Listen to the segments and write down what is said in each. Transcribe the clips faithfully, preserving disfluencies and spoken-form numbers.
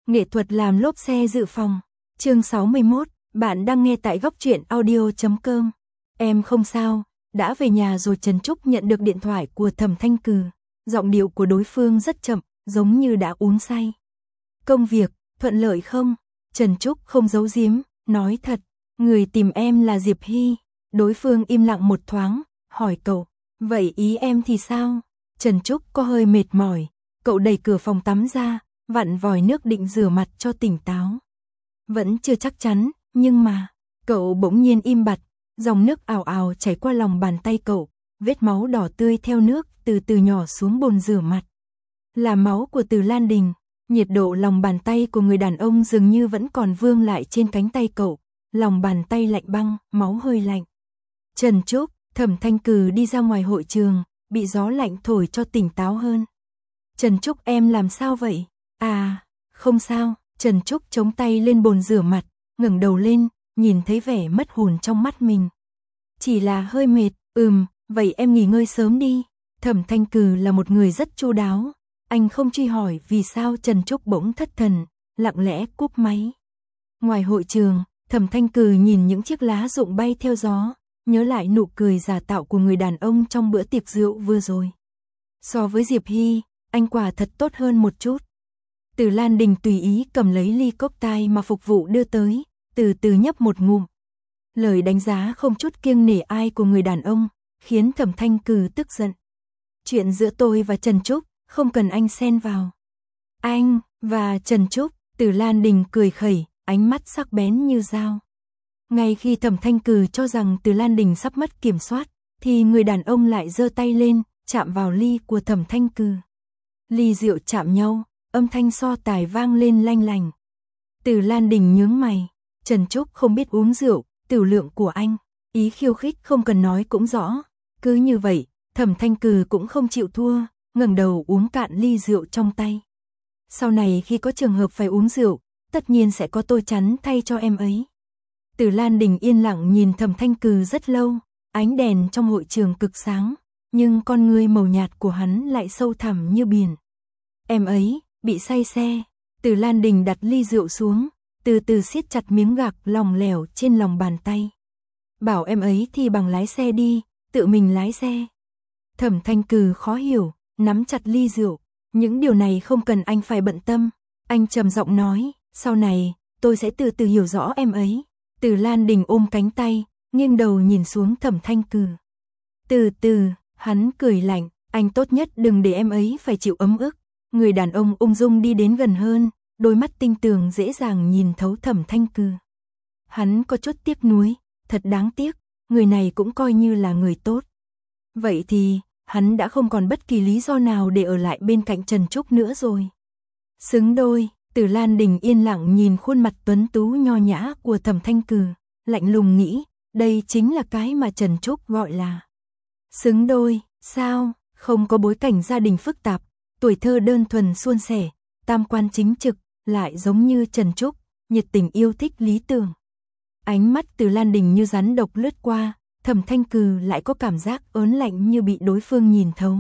Nghệ thuật làm lốp xe dự phòng. Chương sáu mươi mốt, bạn đang nghe tại góc truyện audio chấm com. Em không sao, đã về nhà rồi. Trần Trúc nhận được điện thoại của Thẩm Thanh Cừ. Giọng điệu của đối phương rất chậm, giống như đã uống say. Công việc, thuận lợi không? Trần Trúc không giấu giếm, nói thật, người tìm em là Diệp Hy. Đối phương im lặng một thoáng, hỏi cậu, vậy ý em thì sao? Trần Trúc có hơi mệt mỏi, cậu đẩy cửa phòng tắm ra, vặn vòi nước định rửa mặt cho tỉnh táo. Vẫn chưa chắc chắn, nhưng mà, cậu bỗng nhiên im bặt, dòng nước ào ào chảy qua lòng bàn tay cậu, vết máu đỏ tươi theo nước từ từ nhỏ xuống bồn rửa mặt. Là máu của Từ Lan Đình, nhiệt độ lòng bàn tay của người đàn ông dường như vẫn còn vương lại trên cánh tay cậu, lòng bàn tay lạnh băng, máu hơi lạnh. Trần Trúc, Thẩm Thanh Cừ đi ra ngoài hội trường, bị gió lạnh thổi cho tỉnh táo hơn. Trần Trúc em làm sao vậy? À, không sao. Trần Trúc chống tay lên bồn rửa mặt, ngẩng đầu lên, nhìn thấy vẻ mất hồn trong mắt mình. Chỉ là hơi mệt, ừm, vậy em nghỉ ngơi sớm đi. Thẩm Thanh Cừ là một người rất chu đáo, anh không truy hỏi vì sao Trần Trúc bỗng thất thần, lặng lẽ cúp máy. Ngoài hội trường, Thẩm Thanh Cừ nhìn những chiếc lá rụng bay theo gió, nhớ lại nụ cười giả tạo của người đàn ông trong bữa tiệc rượu vừa rồi. So với Diệp Hy, anh quả thật tốt hơn một chút. Từ Lan Đình tùy ý cầm lấy ly cốc tai mà phục vụ đưa tới, từ từ nhấp một ngụm. Lời đánh giá không chút kiêng nể ai của người đàn ông, khiến Thẩm Thanh Cừ tức giận. Chuyện giữa tôi và Trần Trúc, không cần anh xen vào. Anh, và Trần Trúc, Từ Lan Đình cười khẩy, ánh mắt sắc bén như dao. Ngay khi Thẩm Thanh Cừ cho rằng Từ Lan Đình sắp mất kiểm soát, thì người đàn ông lại giơ tay lên, chạm vào ly của Thẩm Thanh Cừ. Ly rượu chạm nhau, âm thanh so tài vang lên lanh lành. Từ Lan Đình nhướng mày, Trần Trúc không biết uống rượu, tiểu lượng của anh, ý khiêu khích không cần nói cũng rõ. Cứ như vậy, Thẩm Thanh Cừ cũng không chịu thua, ngẩng đầu uống cạn ly rượu trong tay. Sau này khi có trường hợp phải uống rượu, tất nhiên sẽ có tôi chắn thay cho em ấy. Từ Lan Đình yên lặng nhìn Thẩm Thanh Cừ rất lâu, ánh đèn trong hội trường cực sáng, nhưng con ngươi màu nhạt của hắn lại sâu thẳm như biển. Em ấy bị say xe. Từ Lan Đình đặt ly rượu xuống, từ từ siết chặt miếng gạc lỏng lẻo trên lòng bàn tay. Bảo em ấy thì bằng lái xe đi, tự mình lái xe. Thẩm Thanh Cừ khó hiểu, nắm chặt ly rượu. Những điều này không cần anh phải bận tâm. Anh trầm giọng nói, sau này, tôi sẽ từ từ hiểu rõ em ấy. Từ Lan Đình ôm cánh tay, nghiêng đầu nhìn xuống Thẩm Thanh Cừ. Từ từ, hắn cười lạnh, anh tốt nhất đừng để em ấy phải chịu ấm ức. Người đàn ông ung dung đi đến gần hơn, đôi mắt tinh tường dễ dàng nhìn thấu Thẩm Thanh Cừ. Hắn có chút tiếc nuối, thật đáng tiếc, người này cũng coi như là người tốt. Vậy thì, hắn đã không còn bất kỳ lý do nào để ở lại bên cạnh Trần Trúc nữa rồi. Xứng đôi, Từ Lan Đình yên lặng nhìn khuôn mặt tuấn tú nho nhã của Thẩm Thanh Cừ, lạnh lùng nghĩ, đây chính là cái mà Trần Trúc gọi là xứng đôi. Sao, không có bối cảnh gia đình phức tạp, tuổi thơ đơn thuần suôn sẻ, tam quan chính trực, lại giống như Trần Trúc, nhiệt tình yêu thích lý tưởng. Ánh mắt Từ Lan Đình như rắn độc lướt qua, Thẩm Thanh Cừ lại có cảm giác ớn lạnh như bị đối phương nhìn thấu.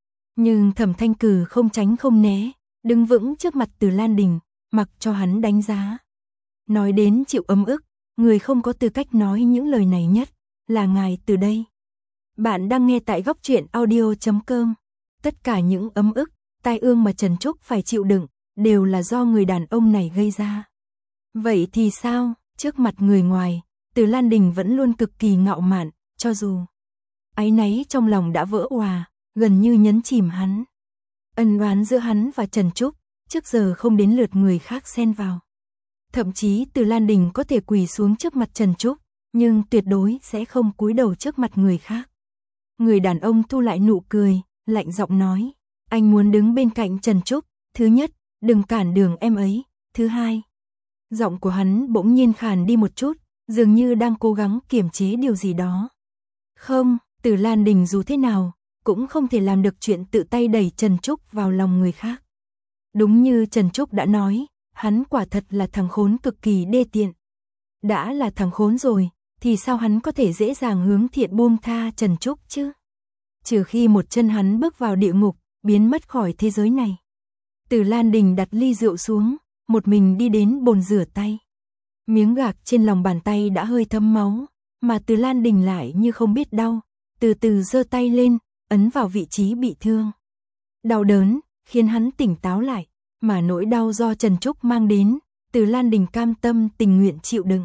Nhưng Thẩm Thanh Cừ không tránh không né, đứng vững trước mặt Từ Lan Đình, mặc cho hắn đánh giá. Nói đến chịu ấm ức, người không có tư cách nói những lời này nhất, là ngài từ đây. Bạn đang nghe tại góc truyện audio chấm com. Tất cả những ấm ức, tai ương mà Trần Trúc phải chịu đựng, đều là do người đàn ông này gây ra. Vậy thì sao, trước mặt người ngoài, Từ Lan Đình vẫn luôn cực kỳ ngạo mạn, cho dù áy náy trong lòng đã vỡ òa, gần như nhấn chìm hắn. Ân oán giữa hắn và Trần Trúc, trước giờ không đến lượt người khác xen vào. Thậm chí Từ Lan Đình có thể quỳ xuống trước mặt Trần Trúc, nhưng tuyệt đối sẽ không cúi đầu trước mặt người khác. Người đàn ông thu lại nụ cười, lạnh giọng nói, anh muốn đứng bên cạnh Trần Trúc, thứ nhất, đừng cản đường em ấy, thứ hai. Giọng của hắn bỗng nhiên khàn đi một chút, dường như đang cố gắng kiềm chế điều gì đó. Không, Từ Lan Đình dù thế nào, cũng không thể làm được chuyện tự tay đẩy Trần Trúc vào lòng người khác. Đúng như Trần Trúc đã nói, hắn quả thật là thằng khốn cực kỳ đê tiện. Đã là thằng khốn rồi, thì sao hắn có thể dễ dàng hướng thiện buông tha Trần Trúc chứ? Trừ khi một chân hắn bước vào địa ngục, biến mất khỏi thế giới này. Từ Lan Đình đặt ly rượu xuống, một mình đi đến bồn rửa tay. Miếng gạc trên lòng bàn tay đã hơi thấm máu, mà Từ Lan Đình lại như không biết đau, từ từ giơ tay lên, ấn vào vị trí bị thương. Đau đớn khiến hắn tỉnh táo lại, mà nỗi đau do Trần Trúc mang đến, Từ Lan Đình cam tâm tình nguyện chịu đựng.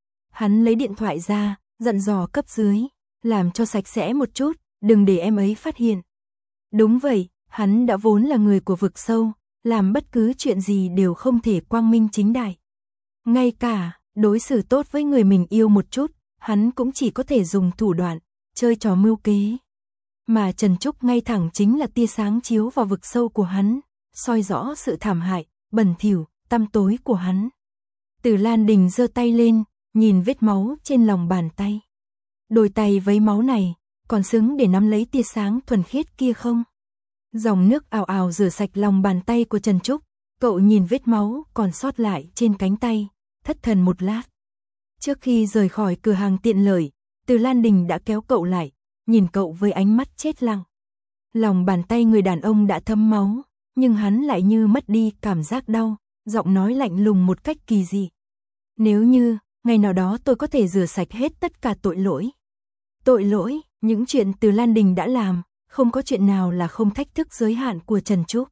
Hắn lấy điện thoại ra, dặn dò cấp dưới, làm cho sạch sẽ một chút, đừng để em ấy phát hiện. Đúng vậy, hắn đã vốn là người của vực sâu, làm bất cứ chuyện gì đều không thể quang minh chính đại. Ngay cả đối xử tốt với người mình yêu một chút, hắn cũng chỉ có thể dùng thủ đoạn, chơi trò mưu kế. Mà Trần Trúc ngay thẳng chính là tia sáng chiếu vào vực sâu của hắn, soi rõ sự thảm hại, bẩn thỉu, tăm tối của hắn. Từ Lan Đình giơ tay lên, nhìn vết máu trên lòng bàn tay. Đôi tay vấy máu này, còn xứng để nắm lấy tia sáng thuần khiết kia không? Dòng nước ào ào rửa sạch lòng bàn tay của Trần Trúc, cậu nhìn vết máu còn sót lại trên cánh tay, thất thần một lát. Trước khi rời khỏi cửa hàng tiện lợi, Từ Lan Đình đã kéo cậu lại, nhìn cậu với ánh mắt chết lặng. Lòng bàn tay người đàn ông đã thấm máu, nhưng hắn lại như mất đi cảm giác đau, giọng nói lạnh lùng một cách kỳ dị. Nếu như, ngày nào đó tôi có thể rửa sạch hết tất cả tội lỗi. Tội lỗi, những chuyện Từ Lan Đình đã làm, không có chuyện nào là không thách thức giới hạn của Trần Trúc.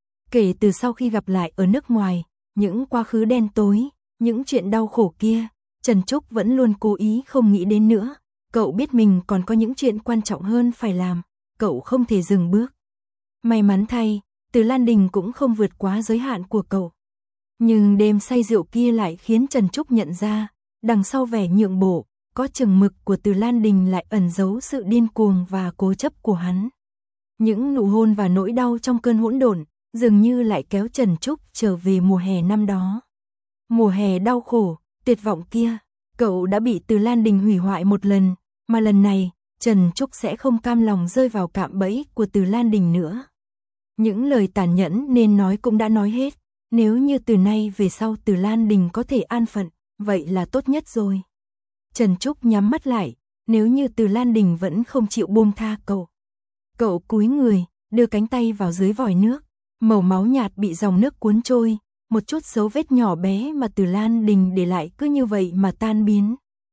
Kể từ sau khi gặp lại ở nước ngoài, những quá khứ đen tối, những chuyện đau khổ kia, Trần Trúc vẫn luôn cố ý không nghĩ đến nữa. Cậu biết mình còn có những chuyện quan trọng hơn phải làm, cậu không thể dừng bước. May mắn thay, Từ Lan Đình cũng không vượt quá giới hạn của cậu. Nhưng đêm say rượu kia lại khiến Trần Trúc nhận ra, đằng sau vẻ nhượng bộ, có chừng mực của Từ Lan Đình lại ẩn giấu sự điên cuồng và cố chấp của hắn. Những nụ hôn và nỗi đau trong cơn hỗn độn, dường như lại kéo Trần Trúc trở về mùa hè năm đó. Mùa hè đau khổ, tuyệt vọng kia, cậu đã bị Từ Lan Đình hủy hoại một lần, mà lần này, Trần Trúc sẽ không cam lòng rơi vào cạm bẫy của Từ Lan Đình nữa. Những lời tàn nhẫn nên nói cũng đã nói hết, nếu như từ nay về sau Từ Lan Đình có thể an phận, vậy là tốt nhất rồi. Trần Trúc nhắm mắt lại, nếu như Từ Lan Đình vẫn không chịu buông tha cậu. Cậu cúi người, đưa cánh tay vào dưới vòi nước, màu máu nhạt bị dòng nước cuốn trôi, một chút dấu vết nhỏ bé mà Từ Lan Đình để lại cứ như vậy mà tan biến.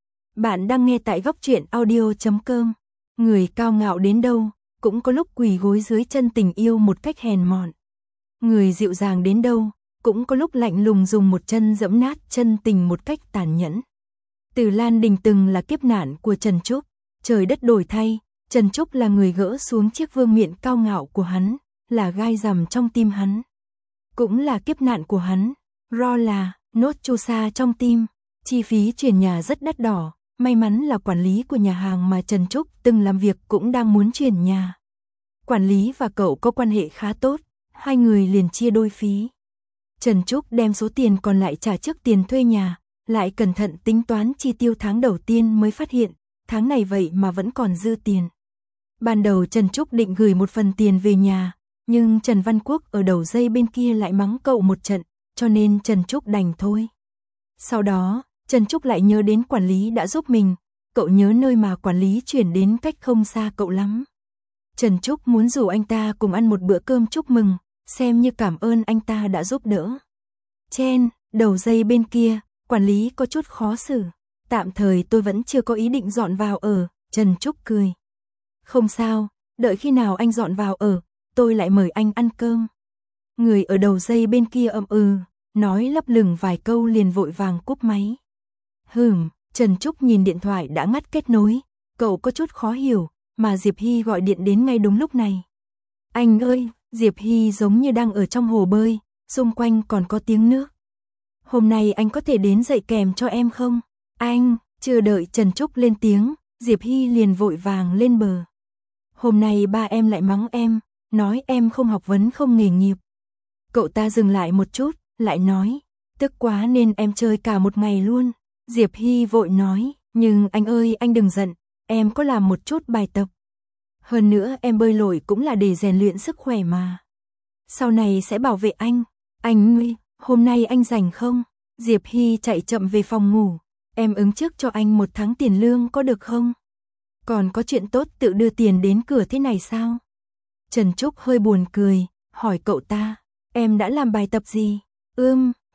Bạn đang nghe tại góc truyện audio chấm com. Người cao ngạo đến đâu, cũng có lúc quỳ gối dưới chân tình yêu một cách hèn mọn. Người dịu dàng đến đâu, cũng có lúc lạnh lùng dùng một chân dẫm nát chân tình một cách tàn nhẫn. Từ Lan Đình từng là kiếp nạn của Trần Trúc, trời đất đổi thay, Trần Trúc là người gỡ xuống chiếc vương miện cao ngạo của hắn, là gai rằm trong tim hắn. Cũng là kiếp nạn của hắn, ro là nốt chu sa trong tim, chi phí chuyển nhà rất đắt đỏ, may mắn là quản lý của nhà hàng mà Trần Trúc từng làm việc cũng đang muốn chuyển nhà. Quản lý và cậu có quan hệ khá tốt, hai người liền chia đôi phí. Trần Trúc đem số tiền còn lại trả trước tiền thuê nhà, lại cẩn thận tính toán chi tiêu tháng đầu tiên mới phát hiện, tháng này vậy mà vẫn còn dư tiền. Ban đầu Trần Trúc định gửi một phần tiền về nhà, nhưng Trần Văn Quốc ở đầu dây bên kia lại mắng cậu một trận, cho nên Trần Trúc đành thôi. Sau đó, Trần Trúc lại nhớ đến quản lý đã giúp mình, cậu nhớ nơi mà quản lý chuyển đến cách không xa cậu lắm. Trần Trúc muốn rủ anh ta cùng ăn một bữa cơm chúc mừng, xem như cảm ơn anh ta đã giúp đỡ. Trên, đầu dây bên kia, quản lý có chút khó xử. Tạm thời tôi vẫn chưa có ý định dọn vào ở, Trần Trúc cười. Không sao, đợi khi nào anh dọn vào ở, tôi lại mời anh ăn cơm. Người ở đầu dây bên kia ậm ừ, nói lấp lửng vài câu liền vội vàng cúp máy. Hừm, Trần Trúc nhìn điện thoại đã ngắt kết nối, cậu có chút khó hiểu, mà Diệp Hy gọi điện đến ngay đúng lúc này. Anh ơi, Diệp Hy giống như đang ở trong hồ bơi, xung quanh còn có tiếng nước. Hôm nay anh có thể đến dạy kèm cho em không? Anh, chưa đợi Trần Trúc lên tiếng, Diệp Hy liền vội vàng lên bờ. Hôm nay ba em lại mắng em, nói em không học vấn không nghề nghiệp. Cậu ta dừng lại một chút, lại nói, tức quá nên em chơi cả một ngày luôn. Diệp Hy vội nói, nhưng anh ơi anh đừng giận, em có làm một chút bài tập. Hơn nữa em bơi lội cũng là để rèn luyện sức khỏe mà. Sau này sẽ bảo vệ anh. Anh Nguy, hôm nay anh rảnh không? Diệp Hy chạy chậm về phòng ngủ. Em ứng trước cho anh một tháng tiền lương có được không? Còn có chuyện tốt tự đưa tiền đến cửa thế này sao? Trần Trúc hơi buồn cười, hỏi cậu ta, em đã làm bài tập gì? Ưm,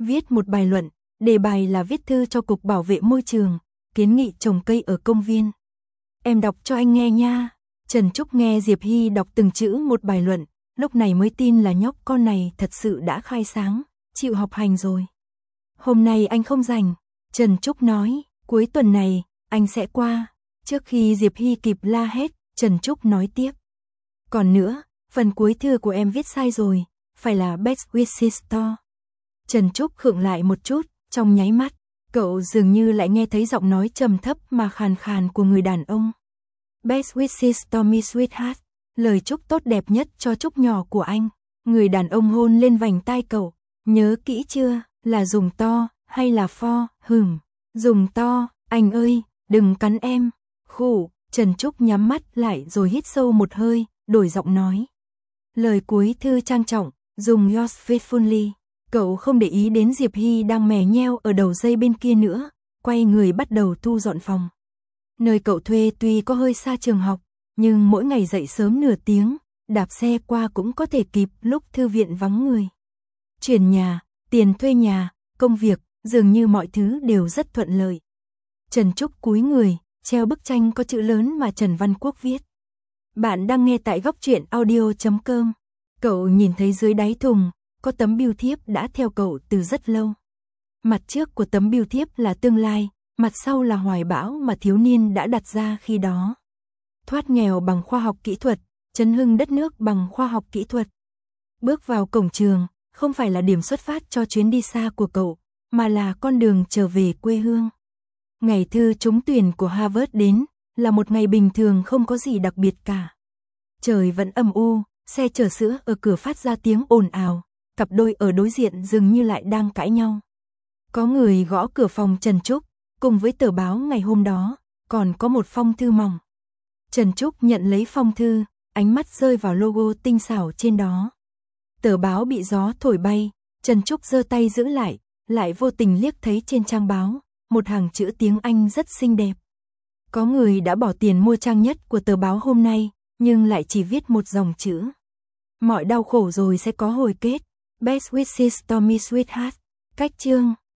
Viết một bài luận, đề bài là viết thư cho Cục Bảo vệ Môi trường, kiến nghị trồng cây ở công viên. Em đọc cho anh nghe nha. Trần Trúc nghe Diệp Hy đọc từng chữ một bài luận, lúc này mới tin là nhóc con này thật sự đã khai sáng, chịu học hành rồi. Hôm nay anh không rảnh, Trần Trúc nói, cuối tuần này, anh sẽ qua. Trước khi Diệp Hy kịp la hét, Trần Trúc nói tiếp. Còn nữa, phần cuối thư của em viết sai rồi, phải là Best Wishes to. Trần Trúc khựng lại một chút, trong nháy mắt, cậu dường như lại nghe thấy giọng nói trầm thấp mà khàn khàn của người đàn ông. Best wishes to me sweetheart, lời chúc tốt đẹp nhất cho Trúc nhỏ của anh. Người đàn ông hôn lên vành tai cậu, nhớ kỹ chưa, là dùng to, hay là for, hửm, dùng to, anh ơi, đừng cắn em. Khủ, Trần Trúc nhắm mắt lại rồi hít sâu một hơi, đổi giọng nói. Lời cuối thư trang trọng, dùng yours faithfully. Cậu không để ý đến Diệp Hy đang mè nheo ở đầu dây bên kia nữa, quay người bắt đầu thu dọn phòng. Nơi cậu thuê tuy có hơi xa trường học, nhưng mỗi ngày dậy sớm nửa tiếng, đạp xe qua cũng có thể kịp lúc thư viện vắng người. Chuyển nhà, tiền thuê nhà, công việc, dường như mọi thứ đều rất thuận lợi. Trần Trúc cúi người, treo bức tranh có chữ lớn mà Trần Văn Quốc viết. Bạn đang nghe tại góc truyện audio chấm com. Cậu nhìn thấy dưới đáy thùng, có tấm bưu thiếp đã theo cậu từ rất lâu. Mặt trước của tấm bưu thiếp là tương lai, mặt sau là hoài bão mà thiếu niên đã đặt ra khi đó. Thoát nghèo bằng khoa học kỹ thuật, chấn hưng đất nước bằng khoa học kỹ thuật. Bước vào cổng trường, không phải là điểm xuất phát cho chuyến đi xa của cậu, mà là con đường trở về quê hương. Ngày thư trúng tuyển của Harvard đến, là một ngày bình thường không có gì đặc biệt cả. Trời vẫn âm u, xe chở sữa ở cửa phát ra tiếng ồn ào, cặp đôi ở đối diện dường như lại đang cãi nhau. Có người gõ cửa phòng Trần Trúc, cùng với tờ báo ngày hôm đó, còn có một phong thư mỏng. Trần Trúc nhận lấy phong thư, ánh mắt rơi vào logo tinh xảo trên đó. Tờ báo bị gió thổi bay, Trần Trúc giơ tay giữ lại, lại vô tình liếc thấy trên trang báo, một hàng chữ tiếng Anh rất xinh đẹp. Có người đã bỏ tiền mua trang nhất của tờ báo hôm nay, nhưng lại chỉ viết một dòng chữ. Mọi đau khổ rồi sẽ có hồi kết. Best wishes to me sweetheart. Cách chương